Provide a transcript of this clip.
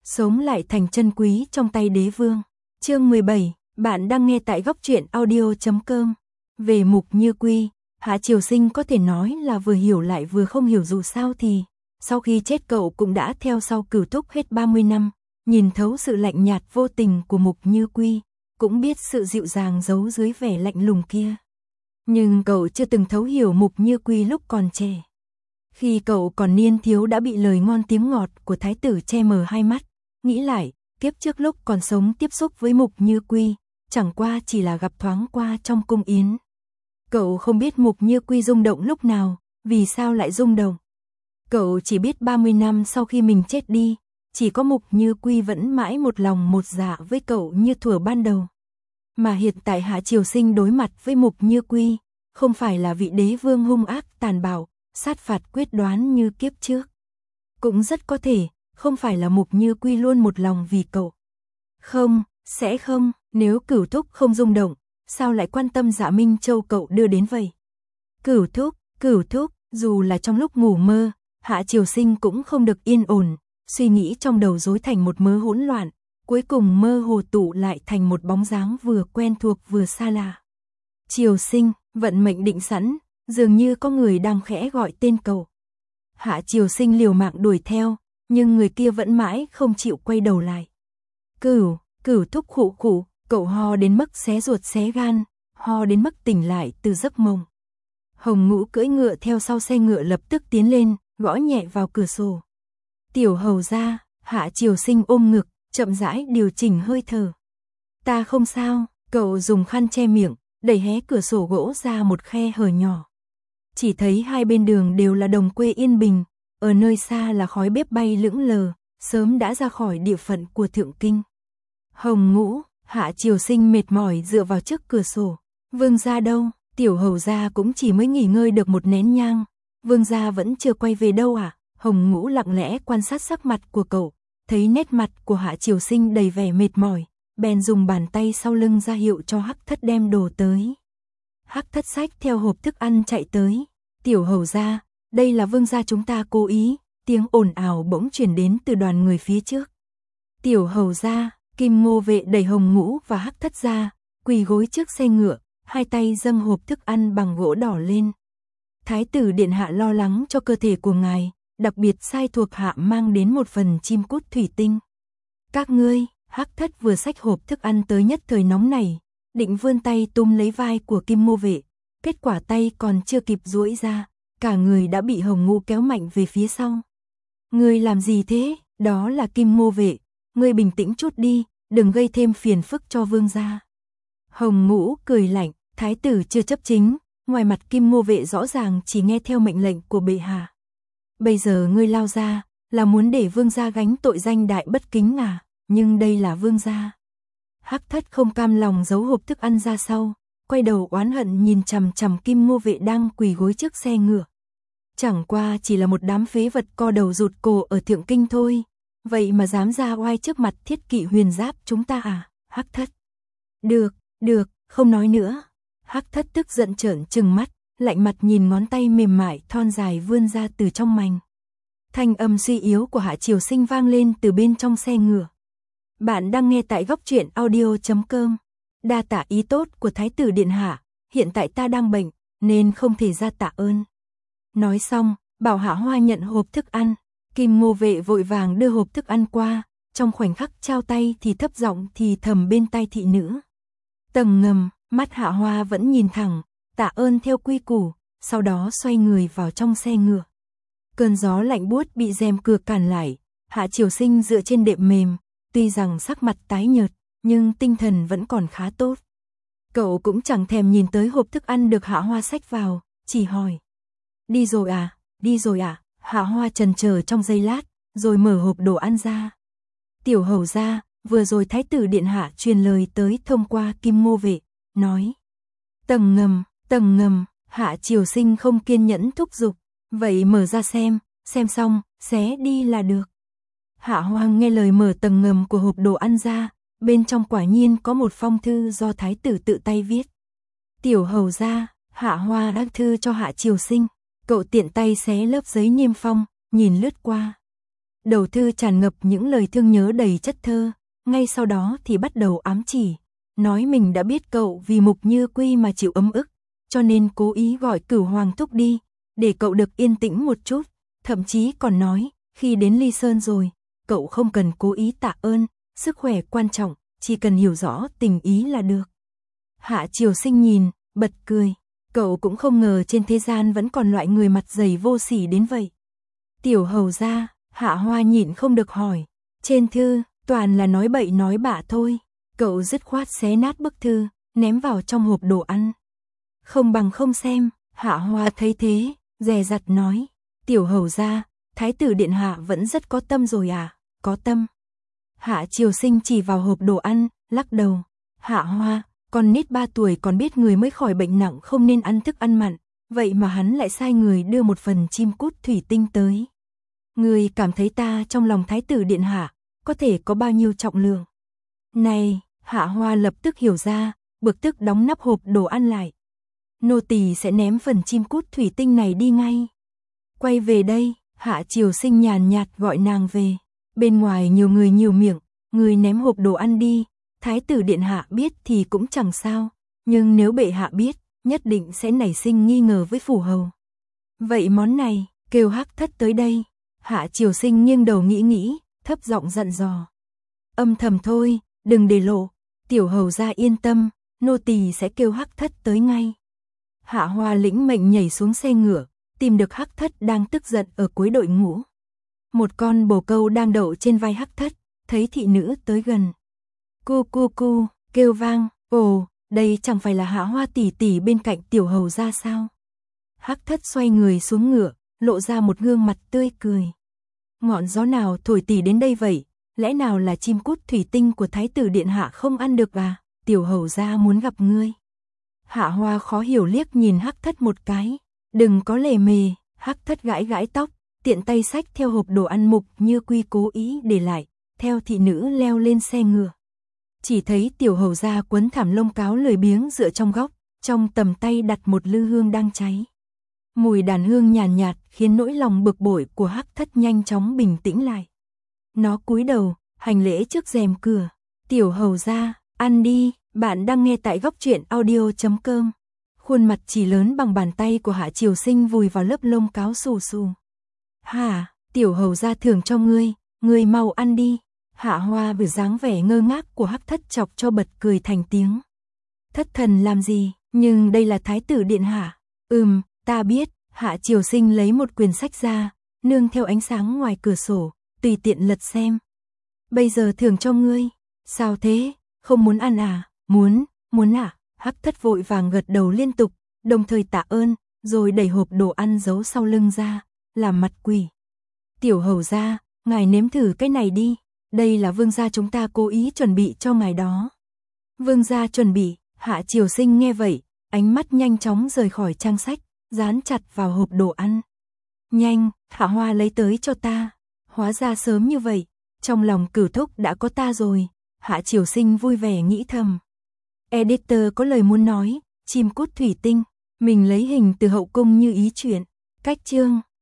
sống lại thành chân quý trong tay đế vương. Chương 17, bạn đang nghe tại góc truyện audio.com. Về Mục Như Quy, Hạ Triều Sinh có thể nói là vừa hiểu lại vừa không hiểu, dù sao thì sau khi chết cậu cũng đã theo sau Cửu Thúc hết 30 năm, nhìn thấu sự lạnh nhạt vô tình của Mục Như Quy, cũng biết sự dịu dàng giấu dưới vẻ lạnh lùng kia. Nhưng cậu chưa từng thấu hiểu Mục Như Quy lúc còn trẻ. Khi cậu còn niên thiếu đã bị lời ngon tiếng ngọt của thái tử che mờ hai mắt, nghĩ lại, kiếp trước lúc còn sống tiếp xúc với Mục Như Quy, chẳng qua chỉ là gặp thoáng qua trong cung yến. Cậu không biết Mục Như Quy rung động lúc nào, vì sao lại rung động. Cậu chỉ biết 30 năm sau khi mình chết đi, chỉ có Mục Như Quy vẫn mãi một lòng một dạ với cậu như thuở ban đầu. Mà hiện tại Hạ Triều Sinh đối mặt với Mục Như Quy, không phải là vị đế vương hung ác tàn bạo, sát phạt quyết đoán như kiếp trước. Cũng rất có thể, không phải là Mục Như Quy luôn một lòng vì cậu. Không, sẽ không, nếu Cửu Thúc không rung động, sao lại quan tâm Dạ Minh Châu cậu đưa đến vậy? Cửu Thúc, dù là trong lúc ngủ mơ, Hạ Triều Sinh cũng không được yên ổn, suy nghĩ trong đầu rối thành một mớ hỗn loạn, cuối cùng mơ hồ tụ lại thành một bóng dáng vừa quen thuộc vừa xa lạ. Triều Sinh, vận mệnh định sẵn, dường như có người đang khẽ gọi tên cậu. Hạ Triều Sinh liều mạng đuổi theo, nhưng người kia vẫn mãi không chịu quay đầu lại. Cửu Thúc khụ, cậu ho đến mức xé ruột xé gan, ho đến mức tỉnh lại từ giấc mộng. Hồng Ngũ cưỡi ngựa theo sau xe ngựa lập tức tiến lên, gõ nhẹ vào cửa sổ. Tiểu hầu gia, Hạ Triều Sinh ôm ngực, chậm rãi điều chỉnh hơi thở. Ta không sao, cậu dùng khăn che miệng, đẩy hé cửa sổ gỗ ra một khe hở nhỏ. Chỉ thấy hai bên đường đều là đồng quê yên bình, ở nơi xa là khói bếp bay lững lờ, sớm đã ra khỏi địa phận của Thượng Kinh. Hồng Ngũ, Hạ Triều Sinh mệt mỏi dựa vào trước cửa sổ. Vương gia đâu? Tiểu hầu gia cũng chỉ mới nghỉ ngơi được một nén nhang. Vương gia vẫn chưa quay về đâu à? Hồng Ngũ lặng lẽ quan sát sắc mặt của cậu, thấy nét mặt của Hạ Triều Sinh đầy vẻ mệt mỏi, bèn dùng bàn tay sau lưng ra hiệu cho Hắc Thất đem đồ tới. Hắc Thất xách theo hộp thức ăn chạy tới. Tiểu hầu gia, đây là vương gia chúng ta cố ý. Tiếng ồn ào bỗng truyền đến từ đoàn người phía trước. Tiểu hầu gia, Kim Ngô Vệ đẩy Hồng Ngũ và Hắc Thất ra, quỳ gối trước xe ngựa, hai tay dâng hộp thức ăn bằng gỗ đỏ lên. Thái tử điện hạ lo lắng cho cơ thể của ngài, đặc biệt sai thuộc hạ mang đến một phần chim cút thủy tinh. Các ngươi, Hắc Thất vừa xách hộp thức ăn tới nhất thời nóng này, định vươn tay túm lấy vai của Kim Ngô Vệ, kết quả tay còn chưa kịp duỗi ra, cả người đã bị Hồng Ngũ kéo mạnh về phía sau. Ngươi làm gì thế? Đó là Kim Ngô Vệ, ngươi bình tĩnh chút đi, đừng gây thêm phiền phức cho vương gia. Hồng Ngũ cười lạnh, thái tử chưa chấp chính, ngoài mặt Kim Ngô Vệ rõ ràng chỉ nghe theo mệnh lệnh của bệ hạ. Bây giờ ngươi lao ra, là muốn để vương gia gánh tội danh đại bất kính à, nhưng đây là vương gia. Hắc Thất không cam lòng giấu hộp thức ăn ra sau, quay đầu oán hận nhìn chằm chằm Kim Ngô Vệ đang quỳ gối trước xe ngựa. Chẳng qua chỉ là một đám phế vật co đầu rụt cổ ở Thượng Kinh thôi, vậy mà dám ra oai trước mặt Thiết Kỵ Huyền Giáp chúng ta à? Hắc Thất. Được, không nói nữa. Hắc Thất tức giận trợn trừng mắt, lạnh mặt nhìn ngón tay mềm mại thon dài vươn ra từ trong mành. Thanh âm suy yếu của Hạ Triều Sinh vang lên từ bên trong xe ngựa. Bạn đang nghe tại góc truyện audio.com. Đa tạ ý tốt của thái tử điện hạ, hiện tại ta đang bệnh, nên không thể ra tạ ơn. Nói xong, bảo Hạ Hoa nhận hộp thức ăn. Kim Ngô Vệ vội vàng đưa hộp thức ăn qua, trong khoảnh khắc trao tay thì thấp giọng thì thầm bên tai thị nữ. Tầng ngầm, mắt Hạ Hoa vẫn nhìn thẳng, tạ ơn theo quy củ, sau đó xoay người vào trong xe ngựa. Cơn gió lạnh buốt bị rèm cửa cản lại, Hạ Triều Sinh dựa trên đệm mềm, tuy rằng sắc mặt tái nhợt, nhưng tinh thần vẫn còn khá tốt. Cậu cũng chẳng thèm nhìn tới hộp thức ăn được Hạ Hoa xách vào, chỉ hỏi. Đi rồi à? Hạ Hoa chần chờ trong giây lát, rồi mở hộp đồ ăn ra. Tiểu hầu gia, vừa rồi thái tử điện hạ truyền lời tới thông qua Kim Ngô Vệ, nói. Tầng ngầm, Hạ Triều Sinh không kiên nhẫn thúc giục, vậy mở ra xem xong, xé đi là được. Hạ Hoa nghe lời mở tầng ngầm của hộp đồ ăn ra, bên trong quả nhiên có một phong thư do thái tử tự tay viết. Tiểu hầu gia, Hạ Hoa đăng thư cho Hạ Triều Sinh. Cậu tiện tay xé lớp giấy niêm phong, nhìn lướt qua. Đầu thư tràn ngập những lời thương nhớ đầy chất thơ, ngay sau đó thì bắt đầu ám chỉ, nói mình đã biết cậu vì Mục Như Quy mà chịu ấm ức, cho nên cố ý gọi Cửu Hoàng thúc đi, để cậu được yên tĩnh một chút, thậm chí còn nói, khi đến Ly Sơn rồi, cậu không cần cố ý tạ ơn, sức khỏe quan trọng, chỉ cần hiểu rõ tình ý là được. Hạ Triều Sinh nhìn, bật cười, cậu cũng không ngờ trên thế gian vẫn còn loại người mặt dày vô sỉ đến vậy. Tiểu hầu gia, Hạ Hoa nhịn không được hỏi, trên thư, toàn là nói bậy nói bạ thôi, cậu dứt khoát xé nát bức thư, ném vào trong hộp đồ ăn. Không bằng không xem, Hạ Hoa thấy thế, dè dặt nói, tiểu hầu gia, thái tử điện hạ vẫn rất có tâm rồi à, có tâm. Hạ Triều Sinh chỉ vào hộp đồ ăn, lắc đầu, Hạ Hoa, con nít 3 tuổi còn biết người mới khỏi bệnh nặng không nên ăn thức ăn mặn, vậy mà hắn lại sai người đưa một phần chim cút thủy tinh tới. Người cảm thấy ta trong lòng thái tử điện hạ, có thể có bao nhiêu trọng lượng. Này, Hạ Hoa lập tức hiểu ra, bực tức đóng nắp hộp đồ ăn lại. Nô tỳ sẽ ném phần chim cút thủy tinh này đi ngay. Quay về đây, Hạ Triều Sinh nhàn nhạt gọi nàng về. Bên ngoài nhiều người nhiều miệng, người ném hộp đồ ăn đi, thái tử điện hạ biết thì cũng chẳng sao, nhưng nếu bệ hạ biết, nhất định sẽ nảy sinh nghi ngờ với phủ hầu. Vậy món này, kêu Hắc Thất tới đây. Hạ Triều Sinh nghiêng đầu nghĩ, thấp giọng dặn dò. Âm thầm thôi, đừng để lộ, tiểu hầu gia yên tâm, nô tỳ sẽ kêu Hắc Thất tới ngay. Hạ Hoa lĩnh mệnh nhảy xuống xe ngựa, tìm được Hắc Thất đang tức giận ở cuối đội ngũ. Một con bồ câu đang đậu trên vai Hắc Thất, thấy thị nữ tới gần. Cu cu cu, kêu vang, ồ, đây chẳng phải là Hạ Hoa tỷ tỷ bên cạnh tiểu hầu gia sao? Hắc Thất xoay người xuống ngựa, lộ ra một gương mặt tươi cười. Ngọn gió nào thổi tỷ đến đây vậy? Lẽ nào là chim cút thủy tinh của thái tử điện hạ không ăn được à? Tiểu hầu gia muốn gặp ngươi. Hạ Hoa khó hiểu liếc nhìn Hắc Thất một cái. Đừng có lề mề, Hắc Thất gãi gãi tóc, tiện tay xách theo hộp đồ ăn Mục Như Quy cố ý để lại, theo thị nữ leo lên xe ngựa. Chỉ thấy tiểu hầu gia quấn thảm lông cáo lười biếng dựa trong góc, trong tầm tay đặt một lư hương đang cháy. Mùi đàn hương nhàn nhạt khiến nỗi lòng bực bội của Hắc Thất nhanh chóng bình tĩnh lại. Nó cúi đầu, hành lễ trước rèm cửa. Tiểu hầu gia, ăn đi, bạn đang nghe tại Góc Truyện Audio.com. Khuôn mặt chỉ lớn bằng bàn tay của Hạ Triều Sinh vùi vào lớp lông cáo xù xù. Hả, tiểu hầu gia thưởng cho ngươi mau ăn đi. Hạ Hoa vừa dáng vẻ ngơ ngác của Hắc Thất chọc cho bật cười thành tiếng. Thất thần làm gì, nhưng đây là thái tử điện hạ. Ta biết. Hạ Triều Sinh lấy một quyển sách ra, nương theo ánh sáng ngoài cửa sổ, tùy tiện lật xem. Bây giờ thưởng cho ngươi. Sao thế, không muốn ăn à? Muốn à? Hắc Thất vội vàng gật đầu liên tục, đồng thời tạ ơn, rồi đẩy hộp đồ ăn giấu sau lưng ra, làm mặt quỷ. Tiểu hầu gia, ngài nếm thử cái này đi, đây là vương gia chúng ta cố ý chuẩn bị cho ngài đó. Vương gia chuẩn bị, Hạ Triều Sinh nghe vậy, ánh mắt nhanh chóng rời khỏi trang sách, dán chặt vào hộp đồ ăn. Nhanh, Hạ Hoa lấy tới cho ta. Hóa ra sớm như vậy, trong lòng Cửu thúc đã có ta rồi. Hạ Triều Sinh vui vẻ nghĩ thầm. Editor có lời muốn nói, chim cút thủy tinh, mình lấy hình từ hậu cung như ý chuyện. Cách chương